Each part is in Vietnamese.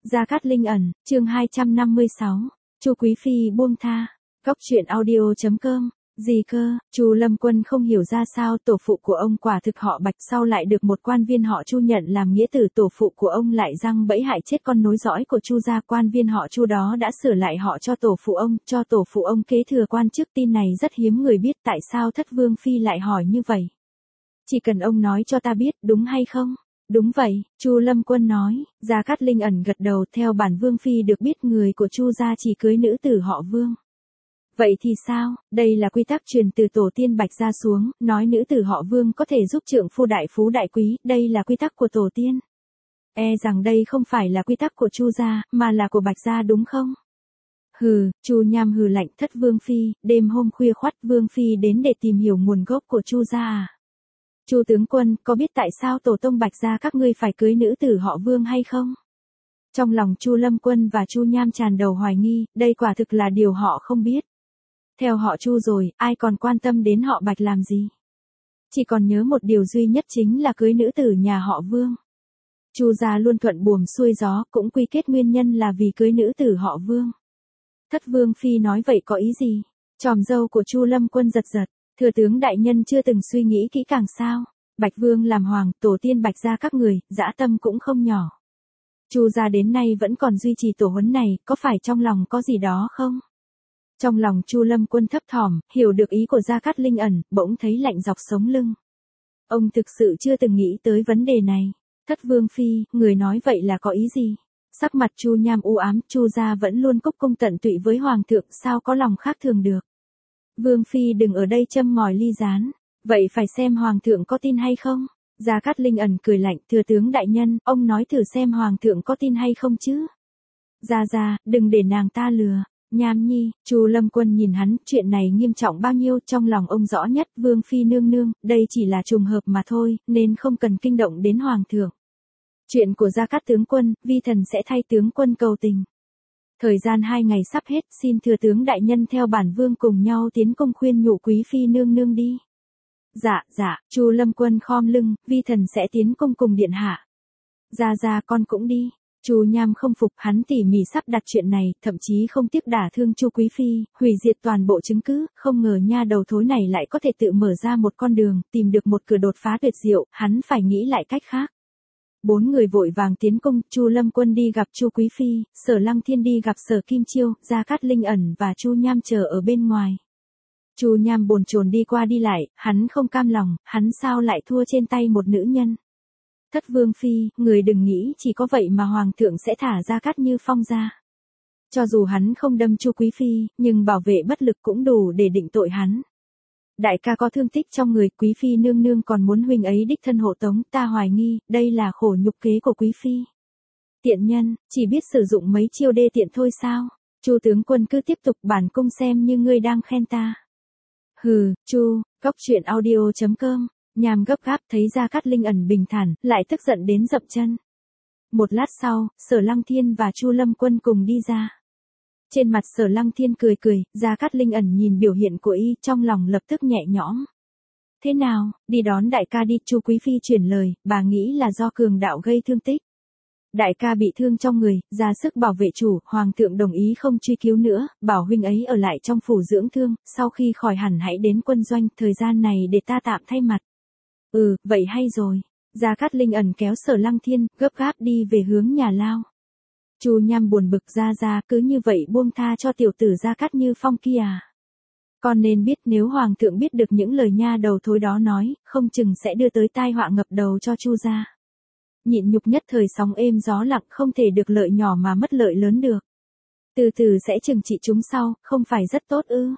Gia Cát Linh ẩn, chương 256. Chu Quý phi buông tha. Góc truyện audio.com. Gì cơ? Chu Lâm Quân không hiểu ra sao tổ phụ của ông quả thực họ Bạch, sau lại được một quan viên họ Chu nhận làm nghĩa tử, tổ phụ của ông lại răng bẫy hại chết con nối dõi của Chu gia. Quan viên họ Chu đó đã sửa lại họ cho tổ phụ ông, cho tổ phụ ông kế thừa quan chức. Tin này rất hiếm người biết. Tại sao Thất Vương phi lại hỏi như vậy? Chỉ cần ông nói cho ta biết, đúng hay không? Đúng vậy, Chu Lâm Quân nói. Gia Cát Linh ẩn gật đầu. Theo bản Vương phi được biết, người của Chu gia chỉ cưới nữ tử họ Vương. Vậy thì sao? Đây là quy tắc truyền từ tổ tiên Bạch gia xuống, nói nữ tử họ Vương có thể giúp trượng phu đại phú đại quý, đây là quy tắc của tổ tiên. E rằng đây không phải là quy tắc của Chu gia, mà là của Bạch gia đúng không? Hừ, Chu Nham hừ lạnh. Thất Vương phi, đêm hôm khuya khoắt Vương phi đến để tìm hiểu nguồn gốc của Chu gia à? Chu tướng quân, có biết tại sao tổ tông Bạch gia các ngươi phải cưới nữ tử họ Vương hay không? Trong lòng Chu Lâm Quân và Chu Nham tràn đầu hoài nghi, đây quả thực là điều họ không biết. Theo họ Chu rồi, ai còn quan tâm đến họ Bạch làm gì? Chỉ còn nhớ một điều duy nhất, chính là cưới nữ tử nhà họ Vương. Chu gia luôn thuận buồm xuôi gió, cũng quy kết nguyên nhân là vì cưới nữ tử họ Vương. Thất Vương phi nói vậy có ý gì? Tròm râu của Chu Lâm Quân giật giật. Thừa tướng đại nhân chưa từng suy nghĩ kỹ càng sao? Bạch Vương làm hoàng, tổ tiên Bạch gia các người, dã tâm cũng không nhỏ. Chu gia đến nay vẫn còn duy trì tổ huấn này, có phải trong lòng có gì đó không? Trong lòng Chu Lâm Quân thấp thỏm, hiểu được ý của Gia Cát Linh ẩn, bỗng thấy lạnh dọc sống lưng. Ông thực sự chưa từng nghĩ tới vấn đề này. Thất Vương phi, người nói vậy là có ý gì? Sắc mặt Chu Nham u ám. Chu gia vẫn luôn cúc cung tận tụy với hoàng thượng, sao có lòng khác thường được? Vương phi đừng ở đây châm ngòi ly gián. Vậy phải xem hoàng thượng có tin hay không? Gia Cát Linh ẩn cười lạnh. Thừa tướng đại nhân, ông nói thử xem hoàng thượng có tin hay không chứ? Gia, đừng để nàng ta lừa. Nham nhi, Chu Lâm Quân nhìn hắn, chuyện này nghiêm trọng bao nhiêu, trong lòng ông rõ nhất. Vương phi nương nương, đây chỉ là trùng hợp mà thôi, nên không cần kinh động đến hoàng thượng. Chuyện của Gia Cát tướng quân, vi thần sẽ thay tướng quân cầu tình. Thời gian 2 ngày sắp hết, xin thừa tướng đại nhân theo bản vương cùng nhau tiến cung khuyên nhủ quý phi nương nương đi. Dạ, Chu Lâm Quân khom lưng, vi thần sẽ tiến cung cùng điện hạ. Gia con cũng đi. Chu Nham không phục, hắn tỉ mỉ sắp đặt chuyện này, thậm chí không tiếc đả thương Chu Quý phi, hủy diệt toàn bộ chứng cứ, không ngờ nha đầu thối này lại có thể tự mở ra một con đường, tìm được một cửa đột phá tuyệt diệu, hắn phải nghĩ lại cách khác. 4 người vội vàng tiến cung. Chu Lâm Quân đi gặp Chu Quý phi, Sở Lăng Thiên đi gặp Sở Kim Chiêu, Gia Cát Linh ẩn và Chu Nham chờ ở bên ngoài. Chu Nham bồn chồn đi qua đi lại, hắn không cam lòng, hắn sao lại thua trên tay một nữ nhân? Thất Vương phi, người đừng nghĩ chỉ có vậy mà hoàng thượng sẽ thả Gia Cát Như Phong ra. Cho dù hắn không đâm Chu Quý phi, nhưng bảo vệ bất lực cũng đủ để định tội hắn. Đại ca có thương tích trong người, quý phi nương nương còn muốn huynh ấy đích thân hộ tống, ta hoài nghi, đây là khổ nhục kế của quý phi. Tiện nhân, chỉ biết sử dụng mấy chiêu đê tiện thôi sao? Chu tướng quân cứ tiếp tục, bản cung xem như ngươi đang khen ta. Hừ, Chu, góc truyện audio.com. Nham gấp gáp thấy Gia Cát Linh ẩn bình thản, lại tức giận đến dậm chân. Một lát sau, Sở Lăng Thiên và Chu Lâm Quân cùng đi ra. Trên mặt Sở Lăng Thiên cười, Gia Cát Linh ẩn nhìn biểu hiện của y, trong lòng lập tức nhẹ nhõm. Thế nào, đi đón đại ca đi. Chu Quý phi chuyển lời, bà nghĩ là do cường đạo gây thương tích. Đại ca bị thương trong người, ra sức bảo vệ chủ, hoàng thượng đồng ý không truy cứu nữa, bảo huynh ấy ở lại trong phủ dưỡng thương, sau khi khỏi hẳn hãy đến quân doanh, thời gian này để ta tạm thay mặt. Vậy hay rồi. Gia Cát Linh ẩn kéo Sở Lăng Thiên, gấp gáp đi về hướng nhà lao. Chu Nham buồn bực, Gia, cứ như vậy buông tha cho tiểu tử Gia Cát Như Phong kia à? Con nên biết, nếu hoàng thượng biết được những lời nha đầu thối đó nói, không chừng sẽ đưa tới tai họa ngập đầu cho Chu gia. Nhịn nhục nhất thời sóng êm gió lặng, không thể được lợi nhỏ mà mất lợi lớn được. Từ từ sẽ trừng trị chúng sau, không phải rất tốt ư?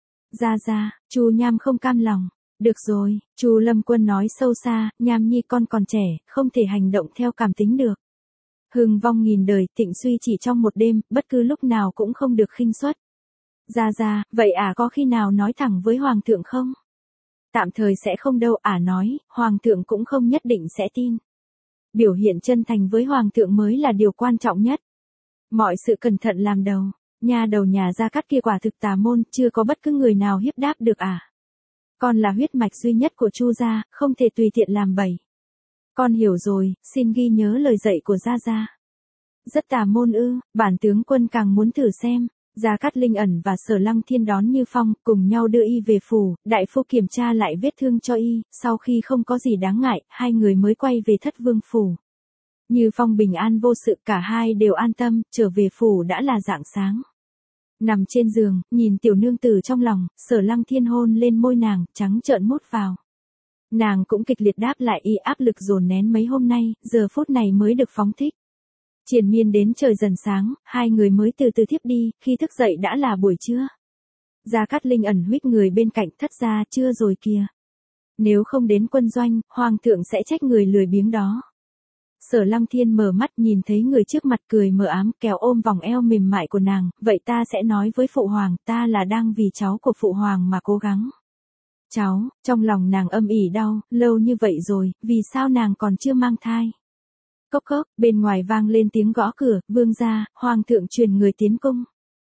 Gia, Chu Nham không cam lòng. Được rồi, Chu Lâm Quân nói sâu xa, Nham nhi con còn trẻ, không thể hành động theo cảm tính được. Hưng vong nghìn đời, tịnh suy chỉ trong một đêm, bất cứ lúc nào cũng không được khinh suất. Gia, vậy có khi nào nói thẳng với hoàng thượng không? Tạm thời sẽ không đâu, nói, hoàng thượng cũng không nhất định sẽ tin. Biểu hiện chân thành với hoàng thượng mới là điều quan trọng nhất. Mọi sự cẩn thận làm đầu. Nha đầu nhà Gia Cát kia quả thực tà môn, chưa có bất cứ người nào hiếp đáp được Con là huyết mạch duy nhất của Chu gia, không thể tùy tiện làm bậy. Con hiểu rồi, xin ghi nhớ lời dạy của Gia. Rất tà môn ư, bản tướng quân càng muốn thử xem. Gia Cát Linh ẩn và Sở Lăng Thiên đón Như Phong, cùng nhau đưa y về phủ, đại phu kiểm tra lại vết thương cho y, sau khi không có gì đáng ngại, hai người mới quay về Thất Vương phủ. Như Phong bình an vô sự, cả hai đều an tâm, trở về phủ đã là rạng sáng. Nằm trên giường, nhìn tiểu nương tử trong lòng, Sở Lăng Thiên hôn lên môi nàng, trắng trợn mút vào. Nàng cũng kịch liệt đáp lại y, áp lực dồn nén mấy hôm nay, giờ phút này mới được phóng thích. Triền miên đến trời dần sáng, hai người mới từ từ thiếp đi, khi thức dậy đã là buổi trưa. Gia Cát Linh ẩn huých người bên cạnh, thất gia, trưa rồi kìa. Nếu không đến quân doanh, hoàng thượng sẽ trách người lười biếng đó. Sở Lăng Thiên mở mắt nhìn thấy người trước mặt, cười mờ ám, kéo ôm vòng eo mềm mại của nàng, vậy ta sẽ nói với phụ hoàng, ta là đang vì cháu của phụ hoàng mà cố gắng. Cháu, trong lòng nàng âm ỉ đau, lâu như vậy rồi, vì sao nàng còn chưa mang thai? Cốc cốc, bên ngoài vang lên tiếng gõ cửa, vương gia, hoàng thượng truyền người tiến cung.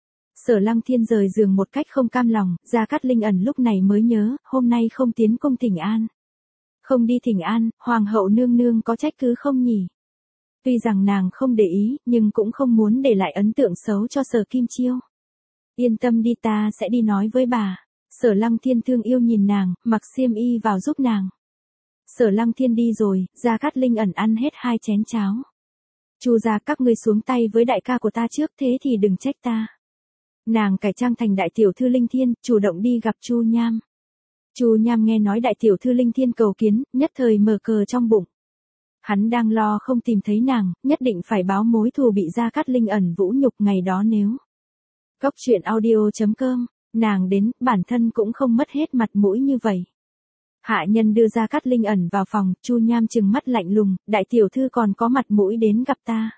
Sở Lăng Thiên rời giường một cách không cam lòng, Gia Cát Linh ẩn lúc này mới nhớ, hôm nay không tiến cung thỉnh an. Không đi thỉnh an, hoàng hậu nương nương có trách cứ không nhỉ? Tuy rằng nàng không để ý, nhưng cũng không muốn để lại ấn tượng xấu cho Sở Kim Chiêu. Yên tâm đi, ta sẽ đi nói với bà. Sở Lăng Thiên thương yêu nhìn nàng, mặc xiêm y vào giúp nàng. Sở Lăng Thiên đi rồi, Gia Cát Linh ẩn ăn hết 2 chén cháo. Chu gia, các ngươi xuống tay với đại ca của ta trước, thế thì đừng trách ta. Nàng cải trang thành đại tiểu thư Linh Thiên, chủ động đi gặp Chu Nham. Chu Nham nghe nói đại tiểu thư Linh Thiên cầu kiến, nhất thời mở cờ trong bụng. Hắn đang lo không tìm thấy nàng, nhất định phải báo mối thù bị Gia Cát Linh ẩn vũ nhục ngày đó nếu. Góc truyện audio.com, nàng đến, bản thân cũng không mất hết mặt mũi như vậy. Hạ nhân đưa Gia Cát Linh ẩn vào phòng, Chu Nham trừng mắt lạnh lùng, đại tiểu thư còn có mặt mũi đến gặp ta.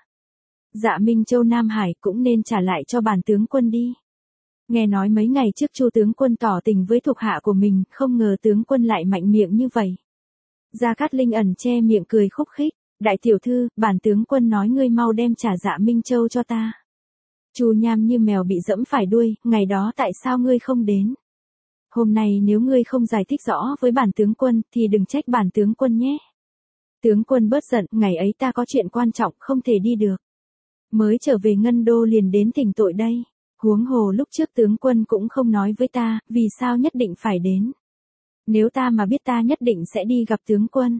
Dạ Minh Châu Nam Hải cũng nên trả lại cho bản tướng quân đi. Nghe nói mấy ngày trước Chu tướng quân tỏ tình với thuộc hạ của mình, không ngờ tướng quân lại mạnh miệng như vậy. Gia Cát Linh ẩn che miệng cười khúc khích, đại tiểu thư, bản tướng quân nói ngươi mau đem trả Dạ Minh Châu cho ta. Chu Nham như mèo bị dẫm phải đuôi, ngày đó tại sao ngươi không đến? Hôm nay nếu ngươi không giải thích rõ với bản tướng quân, thì đừng trách bản tướng quân nhé. Tướng quân bớt giận, ngày ấy ta có chuyện quan trọng không thể đi được. Mới trở về Ngân Đô liền đến thỉnh tội đây. Huống hồ lúc trước tướng quân cũng không nói với ta, vì sao nhất định phải đến. Nếu ta mà biết ta nhất định sẽ đi gặp tướng quân.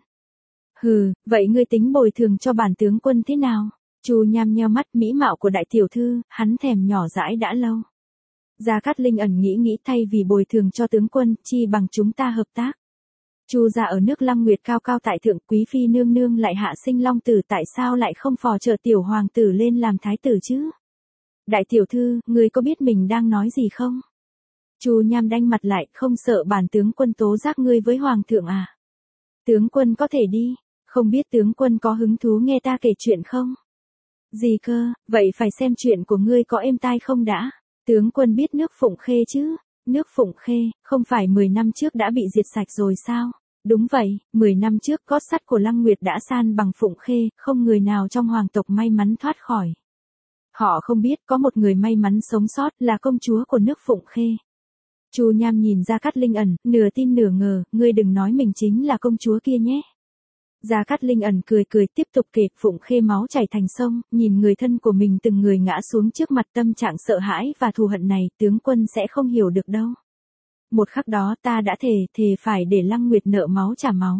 Hừ, vậy ngươi tính bồi thường cho bản tướng quân thế nào? Chu Nham nheo mắt, mỹ mạo của đại tiểu thư, hắn thèm nhỏ dãi đã lâu. Gia Cát Linh ẩn nghĩ thay vì bồi thường cho tướng quân, chi bằng chúng ta hợp tác. Chu gia ở nước Lăng Nguyệt cao cao tại thượng, quý phi nương nương lại hạ sinh long tử, tại sao lại không phò trợ tiểu hoàng tử lên làm thái tử chứ? Đại tiểu thư, ngươi có biết mình đang nói gì không? Chu Nham đanh mặt lại, không sợ bản tướng quân tố giác ngươi với hoàng thượng à? Tướng quân có thể đi, không biết tướng quân có hứng thú nghe ta kể chuyện không? Gì cơ, vậy phải xem chuyện của ngươi có êm tai không đã? Tướng quân biết nước Phụng Khê chứ? Nước Phụng Khê, không phải 10 năm trước đã bị diệt sạch rồi sao? Đúng vậy, 10 năm trước cốt sắt của Lăng Nguyệt đã san bằng Phụng Khê, không người nào trong hoàng tộc may mắn thoát khỏi. Họ không biết có một người may mắn sống sót là công chúa của nước Phụng Khê. Chu Nham nhìn Gia Cát Linh ẩn, nửa tin nửa ngờ, ngươi đừng nói mình chính là công chúa kia nhé. Gia Cát Linh ẩn cười tiếp tục kể, Phụng Khê máu chảy thành sông, nhìn người thân của mình từng người ngã xuống trước mặt, tâm trạng sợ hãi và thù hận này, tướng quân sẽ không hiểu được đâu. Một khắc đó ta đã thề phải để Lăng Nguyệt nợ máu trả máu.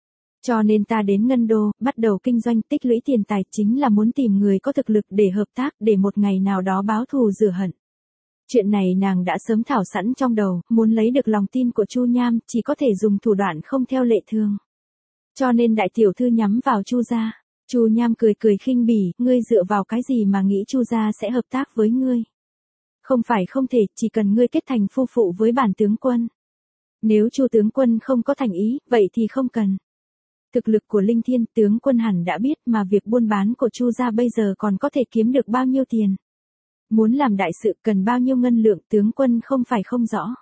Cho nên ta đến Ngân Đô, bắt đầu kinh doanh, tích lũy tiền tài, chính là muốn tìm người có thực lực để hợp tác, để một ngày nào đó báo thù rửa hận. Chuyện này nàng đã sớm thảo sẵn trong đầu, muốn lấy được lòng tin của Chu Nham, chỉ có thể dùng thủ đoạn không theo lệ thường. Cho nên đại tiểu thư nhắm vào Chu gia. Chu Nham cười khinh bỉ, ngươi dựa vào cái gì mà nghĩ Chu gia sẽ hợp tác với ngươi? Không phải không thể, chỉ cần ngươi kết thành phu phụ với bản tướng quân. Nếu Chu tướng quân không có thành ý, vậy thì không cần. Thực lực của Linh Thiên, tướng quân hẳn đã biết, mà việc buôn bán của Chu gia bây giờ còn có thể kiếm được bao nhiêu tiền. Muốn làm đại sự cần bao nhiêu ngân lượng, tướng quân không phải không rõ.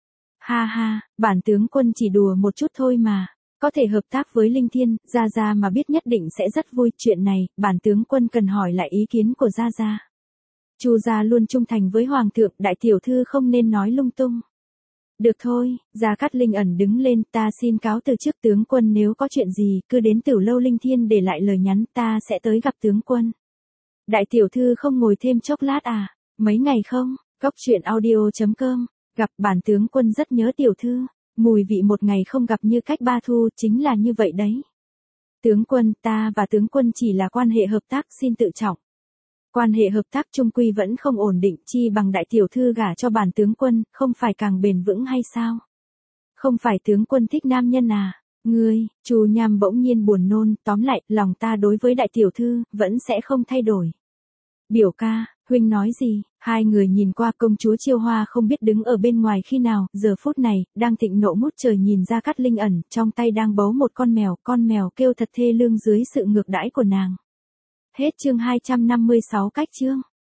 Ha ha, bản tướng quân chỉ đùa một chút thôi mà. Có thể hợp tác với Linh Thiên, Gia Gia mà biết nhất định sẽ rất vui. Chuyện này, bản tướng quân cần hỏi lại ý kiến của Gia Gia. Chu gia luôn trung thành với hoàng thượng, đại tiểu thư không nên nói lung tung. Được thôi, Gia Cát Linh ẩn đứng lên, ta xin cáo từ trước, tướng quân nếu có chuyện gì, cứ đến Tử Lâu Linh Thiên để lại lời nhắn, ta sẽ tới gặp tướng quân. Đại tiểu thư không ngồi thêm chốc lát à? Mấy ngày không? Góc chuyện audio.com. Gặp bản tướng quân rất nhớ tiểu thư. Mùi vị một ngày không gặp như cách ba thu, chính là như vậy đấy. Tướng quân, ta và tướng quân chỉ là quan hệ hợp tác, xin tự trọng. Quan hệ hợp tác chung quy vẫn không ổn định, chi bằng đại tiểu thư gả cho bản tướng quân, không phải càng bền vững hay sao? Không phải tướng quân thích nam nhân à? Ngươi, Chu Nham bỗng nhiên buồn nôn, tóm lại, lòng ta đối với đại tiểu thư, vẫn sẽ không thay đổi. Biểu ca, huynh nói gì? Hai người nhìn qua công chúa Chiêu Hoa không biết đứng ở bên ngoài khi nào, giờ phút này, đang thịnh nộ ngút trời nhìn ra Cát Linh ẩn, trong tay đang bấu một con mèo kêu thật thê lương dưới sự ngược đãi của nàng. Hết chương 256 cách chương.